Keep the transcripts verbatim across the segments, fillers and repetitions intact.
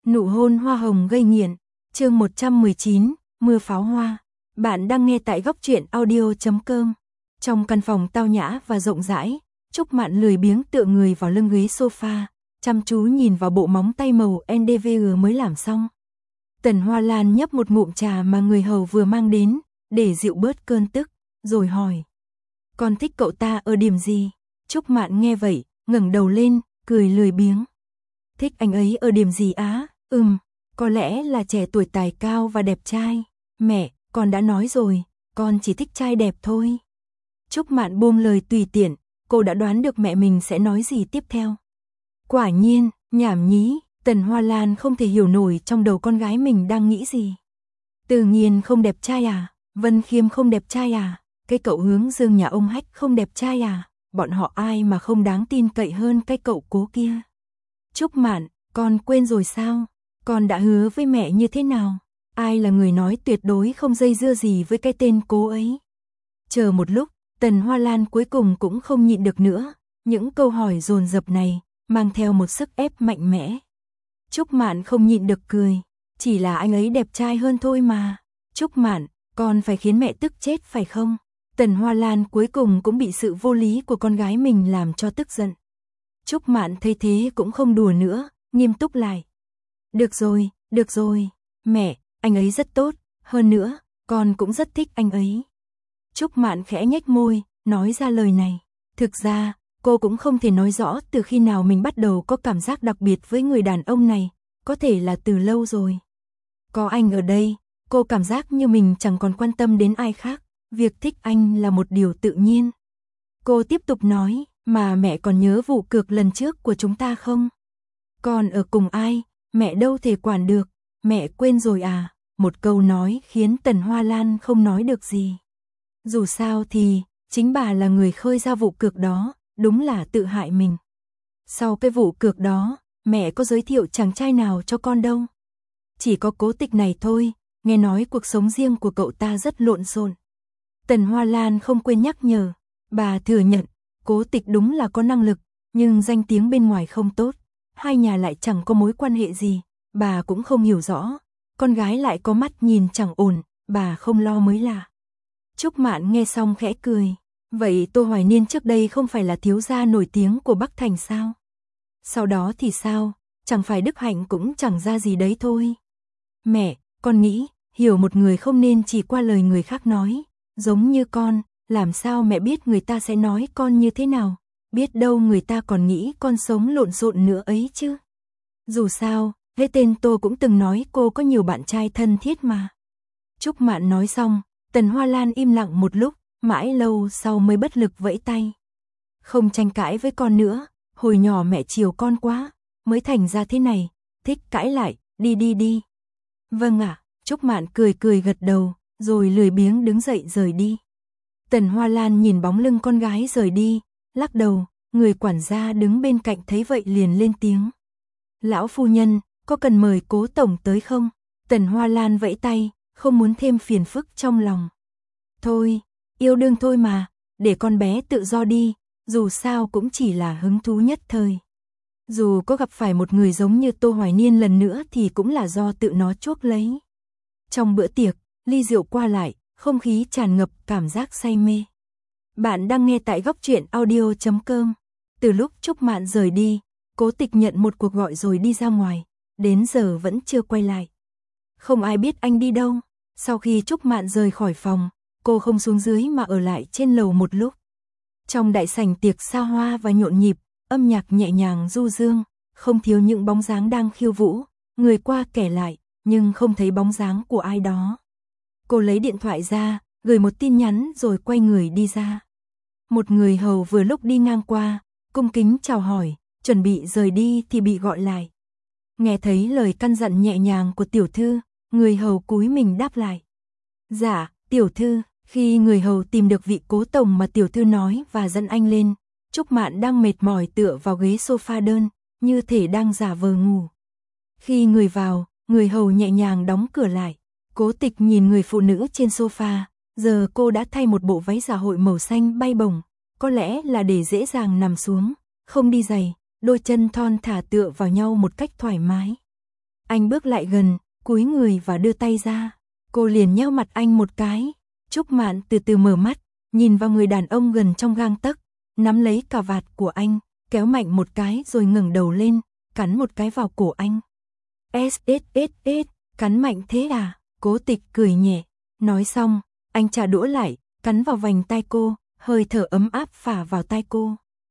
Nụ hôn hoa hồng gây nghiện, chương một trăm mười chín, mưa pháo hoa. Bạn đang nghe tại góc truyện audio chấm com. Trong căn phòng tao nhã và rộng rãi, Trúc Mạn lười biếng tựa người vào lưng ghế sofa, chăm chú nhìn vào bộ móng tay màu en đê vê giê mới làm xong. Tần Hoa Lan nhấp một ngụm trà mà người hầu vừa mang đến, để dịu bớt cơn tức, rồi hỏi. Con thích cậu ta ở điểm gì? Trúc Mạn nghe vậy, ngẩng đầu lên, cười lười biếng. Thích anh ấy ở điểm gì á? Ừm, có lẽ là trẻ tuổi tài cao và đẹp trai. Mẹ, con đã nói rồi, con chỉ thích trai đẹp thôi. Trúc Mạn buông lời tùy tiện, cô đã đoán được mẹ mình sẽ nói gì tiếp theo. Quả nhiên, nhảm nhí, Tần Hoa Lan không thể hiểu nổi trong đầu con gái mình đang nghĩ gì. Từ Nghiên không đẹp trai à? Vân Khiêm không đẹp trai à? Cái cậu Hướng Dương nhà ông Hách không đẹp trai à? Bọn họ ai mà không đáng tin cậy hơn cái cậu Cố kia? Trúc Mạn, con quên rồi sao? Con đã hứa với mẹ như thế nào? Ai là người nói tuyệt đối không dây dưa gì với cái tên Cố ấy? Chờ một lúc, Tần Hoa Lan cuối cùng cũng không nhịn được nữa. Những câu hỏi dồn dập này, mang theo một sức ép mạnh mẽ. Trúc Mạn không nhịn được cười. Chỉ là anh ấy đẹp trai hơn thôi mà. Trúc Mạn, con phải khiến mẹ tức chết phải không? Tần Hoa Lan cuối cùng cũng bị sự vô lý của con gái mình làm cho tức giận. Trúc Mạn thấy thế cũng không đùa nữa, nghiêm túc lại. Được rồi, được rồi, mẹ, anh ấy rất tốt, hơn nữa, con cũng rất thích anh ấy. Trúc Mạn khẽ nhếch môi, nói ra lời này. Thực ra, cô cũng không thể nói rõ từ khi nào mình bắt đầu có cảm giác đặc biệt với người đàn ông này, có thể là từ lâu rồi. Có anh ở đây, cô cảm giác như mình chẳng còn quan tâm đến ai khác, việc thích anh là một điều tự nhiên. Cô tiếp tục nói, mà mẹ còn nhớ vụ cược lần trước của chúng ta không? Con ở cùng ai, mẹ đâu thể quản được, mẹ quên rồi à? Một câu nói khiến Tần Hoa Lan không nói được gì. Dù sao thì, chính bà là người khơi ra vụ cược đó, đúng là tự hại mình. Sau cái vụ cược đó, mẹ có giới thiệu chàng trai nào cho con đâu. Chỉ có Cố Tịch này thôi, nghe nói cuộc sống riêng của cậu ta rất lộn xộn. Tần Hoa Lan không quên nhắc nhở, bà thừa nhận, Cố Tịch đúng là có năng lực, nhưng danh tiếng bên ngoài không tốt, hai nhà lại chẳng có mối quan hệ gì, bà cũng không hiểu rõ, con gái lại có mắt nhìn chẳng ổn, bà không lo mới lạ. Trúc Mạn nghe xong khẽ cười, vậy Tô Hoài Niên trước đây không phải là thiếu gia nổi tiếng của Bắc Thành sao? Sau đó thì sao, chẳng phải Đức Hạnh cũng chẳng ra gì đấy thôi. Mẹ, con nghĩ, hiểu một người không nên chỉ qua lời người khác nói, giống như con, làm sao mẹ biết người ta sẽ nói con như thế nào, biết đâu người ta còn nghĩ con sống lộn xộn nữa ấy chứ. Dù sao, hết tên Tô cũng từng nói cô có nhiều bạn trai thân thiết mà. Trúc Mạn nói xong, Tần Hoa Lan im lặng một lúc, mãi lâu sau mới bất lực vẫy tay. Không tranh cãi với con nữa, hồi nhỏ mẹ chiều con quá, mới thành ra thế này, thích cãi lại, đi đi đi. Vâng ạ, Trúc Mạn cười cười gật đầu, rồi lười biếng đứng dậy rời đi. Tần Hoa Lan nhìn bóng lưng con gái rời đi, lắc đầu, người quản gia đứng bên cạnh thấy vậy liền lên tiếng. Lão phu nhân, có cần mời Cố tổng tới không? Tần Hoa Lan vẫy tay, không muốn thêm phiền phức trong lòng. Thôi, yêu đương thôi mà, để con bé tự do đi, dù sao cũng chỉ là hứng thú nhất thời. Dù có gặp phải một người giống như Tô Hoài Niên lần nữa thì cũng là do tự nó chuốc lấy. Trong bữa tiệc, ly rượu qua lại, không khí tràn ngập cảm giác say mê. Bạn đang nghe tại góc truyện audio chấm com. Từ lúc Trúc Mạn rời đi, Cố Tịch nhận một cuộc gọi rồi đi ra ngoài, đến giờ vẫn chưa quay lại. Không ai biết anh đi đâu. Sau khi Trúc Mạn rời khỏi phòng, cô không xuống dưới mà ở lại trên lầu một lúc. Trong đại sảnh tiệc xa hoa và nhộn nhịp, âm nhạc nhẹ nhàng du dương, không thiếu những bóng dáng đang khiêu vũ, người qua kẻ lại, nhưng không thấy bóng dáng của ai đó. Cô lấy điện thoại ra, gửi một tin nhắn rồi quay người đi ra. Một người hầu vừa lúc đi ngang qua, cung kính chào hỏi, chuẩn bị rời đi thì bị gọi lại. Nghe thấy lời căn dặn nhẹ nhàng của tiểu thư, người hầu cúi mình đáp lại. Dạ, tiểu thư. Khi người hầu tìm được vị Cố tổng mà tiểu thư nói và dẫn anh lên, Trúc Mạn đang mệt mỏi tựa vào ghế sofa đơn, như thể đang giả vờ ngủ. Khi người vào, người hầu nhẹ nhàng đóng cửa lại. Cố Tịch nhìn người phụ nữ trên sofa, giờ cô đã thay một bộ váy dạ hội màu xanh bay bổng, có lẽ là để dễ dàng nằm xuống, không đi giày, đôi chân thon thả tựa vào nhau một cách thoải mái. Anh bước lại gần, cúi người và đưa tay ra. Cô liền nheo mặt anh một cái. Trúc Mạn từ từ mở mắt, nhìn vào người đàn ông gần trong gang tấc, nắm lấy cà vạt của anh, kéo mạnh một cái rồi ngẩng đầu lên, cắn một cái vào cổ anh. S S S S, cắn mạnh thế à? Cố Tịch cười nhẹ. Nói xong, anh trả đũa lại, cắn vào vành tai cô, hơi thở ấm áp phả vào tai cô.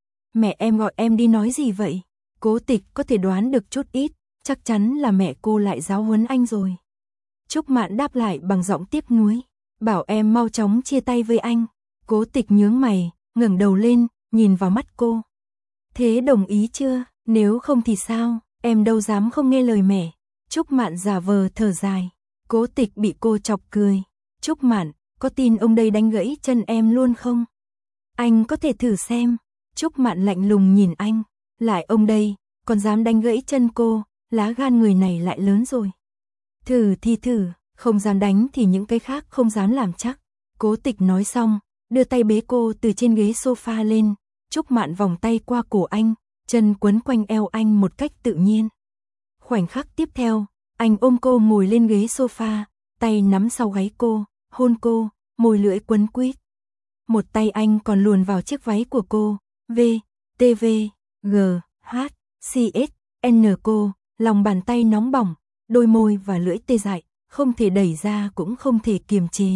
Mẹ em gọi em đi nói gì vậy? Cố Tịch có thể đoán được chút ít, chắc chắn là mẹ cô lại giáo huấn anh rồi. Trúc Mạn đáp lại bằng giọng tiếc nuối, bảo em mau chóng chia tay với anh. Cố Tịch nhướng mày, ngẩng đầu lên, nhìn vào mắt cô. Thế đồng ý chưa? Nếu không thì sao? Em đâu dám không nghe lời mẹ. Trúc Mạn giả vờ thở dài. Cố Tịch bị cô chọc cười. Trúc Mạn, có tin ông đây đánh gãy chân em luôn không? Anh có thể thử xem. Trúc Mạn lạnh lùng nhìn anh. Lại ông đây, còn dám đánh gãy chân cô, lá gan người này lại lớn rồi. Thử thì thử, không dám đánh thì những cái khác không dám làm chắc. Cố Tịch nói xong, đưa tay bế cô từ trên ghế sofa lên. Trúc Mạn vòng tay qua cổ anh, chân quấn quanh eo anh một cách tự nhiên. Khoảnh khắc tiếp theo, anh ôm cô ngồi lên ghế sofa, tay nắm sau gáy cô, hôn cô, môi lưỡi quấn quýt. Một tay anh còn luồn vào chiếc váy của cô, V, T V, G, H, C S, N cô, lòng bàn tay nóng bỏng, đôi môi và lưỡi tê dại, không thể đẩy ra cũng không thể kiềm chế.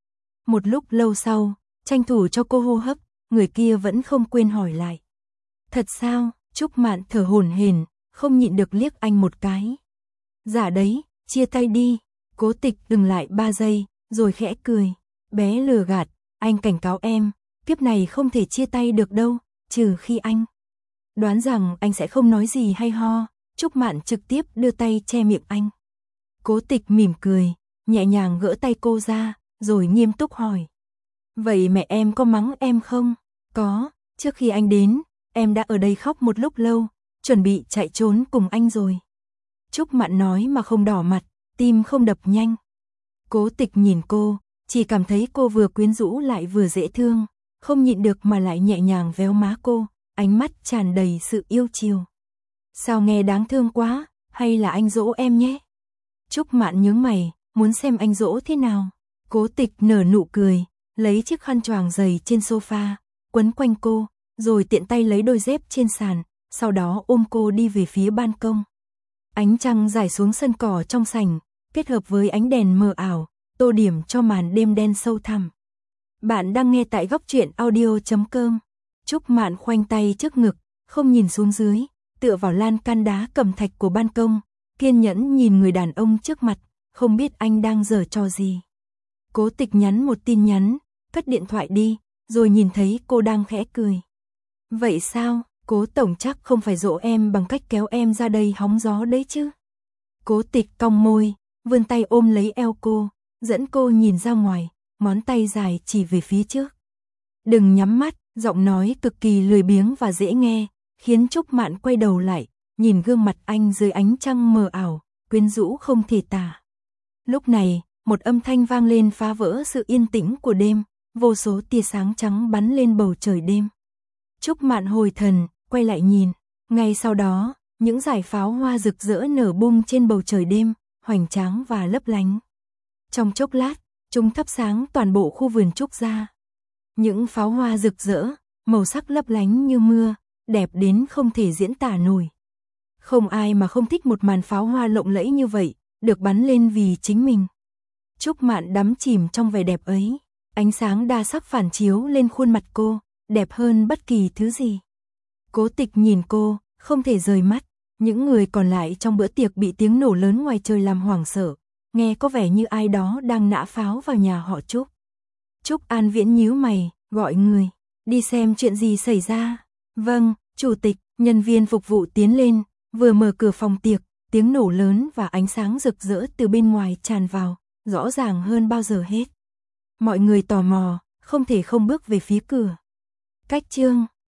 Một lúc lâu sau, tranh thủ cho cô hô hấp, người kia vẫn không quên hỏi lại. Thật sao? Trúc Mạn thở hổn hển, không nhịn được liếc anh một cái. Dạ đấy, chia tay đi. Cố Tịch dừng lại ba giây, rồi khẽ cười. Bé lừa gạt, anh cảnh cáo em, kiếp này không thể chia tay được đâu, trừ khi anh đoán rằng anh sẽ không nói gì hay ho. Trúc Mạn trực tiếp đưa tay che miệng anh. Cố Tịch mỉm cười, nhẹ nhàng gỡ tay cô ra, rồi nghiêm túc hỏi. Vậy mẹ em có mắng em không? Có, trước khi anh đến, em đã ở đây khóc một lúc lâu, chuẩn bị chạy trốn cùng anh rồi. Trúc Mạn nói mà không đỏ mặt, tim không đập nhanh. Cố Tịch nhìn cô, chỉ cảm thấy cô vừa quyến rũ lại vừa dễ thương, không nhịn được mà lại nhẹ nhàng véo má cô, ánh mắt tràn đầy sự yêu chiều. Sao nghe đáng thương quá, hay là anh dỗ em nhé? Trúc Mạn nhướng mày, muốn xem anh dỗ thế nào. Cố Tịch nở nụ cười, lấy chiếc khăn choàng dày trên sofa, quấn quanh cô, rồi tiện tay lấy đôi dép trên sàn, sau đó ôm cô đi về phía ban công. Ánh trăng rải xuống sân cỏ trong sảnh, kết hợp với ánh đèn mờ ảo, tô điểm cho màn đêm đen sâu thẳm. Bạn đang nghe tại góc truyện audio chấm com. Trúc Mạn khoanh tay trước ngực, không nhìn xuống dưới, tựa vào lan can đá cẩm thạch của ban công, kiên nhẫn nhìn người đàn ông trước mặt, không biết anh đang giở trò gì. Cố Tịch nhắn một tin nhắn, cất điện thoại đi, rồi nhìn thấy cô đang khẽ cười. Vậy sao, Cố tổng chắc không phải dỗ em bằng cách kéo em ra đây hóng gió đấy chứ? Cố Tịch cong môi, vươn tay ôm lấy eo cô, dẫn cô nhìn ra ngoài, ngón tay dài chỉ về phía trước. Đừng nhắm mắt, giọng nói cực kỳ lười biếng và dễ nghe, khiến Trúc Mạn quay đầu lại, nhìn gương mặt anh dưới ánh trăng mờ ảo, quyến rũ không thể tả. Lúc này, một âm thanh vang lên phá vỡ sự yên tĩnh của đêm, vô số tia sáng trắng bắn lên bầu trời đêm. Trúc Mạn hồi thần, quay lại nhìn, ngay sau đó, những dải pháo hoa rực rỡ nở bung trên bầu trời đêm, hoành tráng và lấp lánh. Trong chốc lát, chúng thắp sáng toàn bộ khu vườn Trúc gia. Những pháo hoa rực rỡ, màu sắc lấp lánh như mưa, đẹp đến không thể diễn tả nổi. Không ai mà không thích một màn pháo hoa lộng lẫy như vậy, được bắn lên vì chính mình. Trúc Mạn đắm chìm trong vẻ đẹp ấy, ánh sáng đa sắc phản chiếu lên khuôn mặt cô, đẹp hơn bất kỳ thứ gì. Cố Tịch nhìn cô, không thể rời mắt, những người còn lại trong bữa tiệc bị tiếng nổ lớn ngoài trời làm hoảng sợ, nghe có vẻ như ai đó đang nã pháo vào nhà họ Trúc. Trúc An Viễn nhíu mày, gọi người, đi xem chuyện gì xảy ra. Vâng, chủ tịch, nhân viên phục vụ tiến lên, vừa mở cửa phòng tiệc, tiếng nổ lớn và ánh sáng rực rỡ từ bên ngoài tràn vào, rõ ràng hơn bao giờ hết. Mọi người tò mò, không thể không bước về phía cửa. Cách chương